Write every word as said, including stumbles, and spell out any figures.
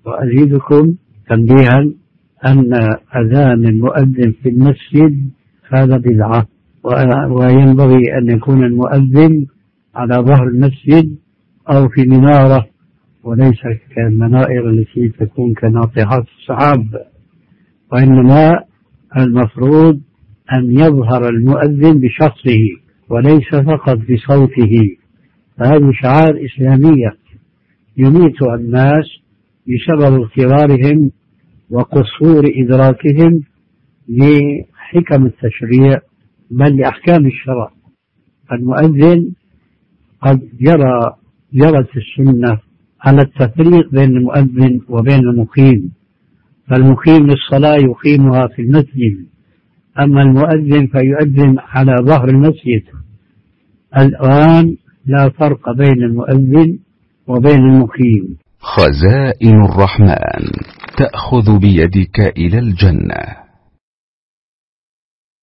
وأزيدكم تنبيها أن أذان المؤذن في المسجد هذا بدعة، وينبغي أن يكون المؤذن على ظهر المسجد أو في منارة، وليس كالمنائر التي تكون كناطحات السحاب، وإنما المفروض أن يظهر المؤذن بشخصه وليس فقط بصوته. فهذه شعائر إسلامية يميتها الناس بسبب اضطرارهم وقصور إدراكهم لحكم التشريع بل لأحكام الشرع. المؤذن قد جرى جرت السنة على التفريق بين المؤذن وبين المقيم، فالمقيم للصلاة يقيمها في المسجد، أما المؤذن فيؤذن على ظهر المسجد. الآن لا فرق بين المؤذن وبين المقيم. خزائن الرحمن تأخذ بيدك إلى الجنة.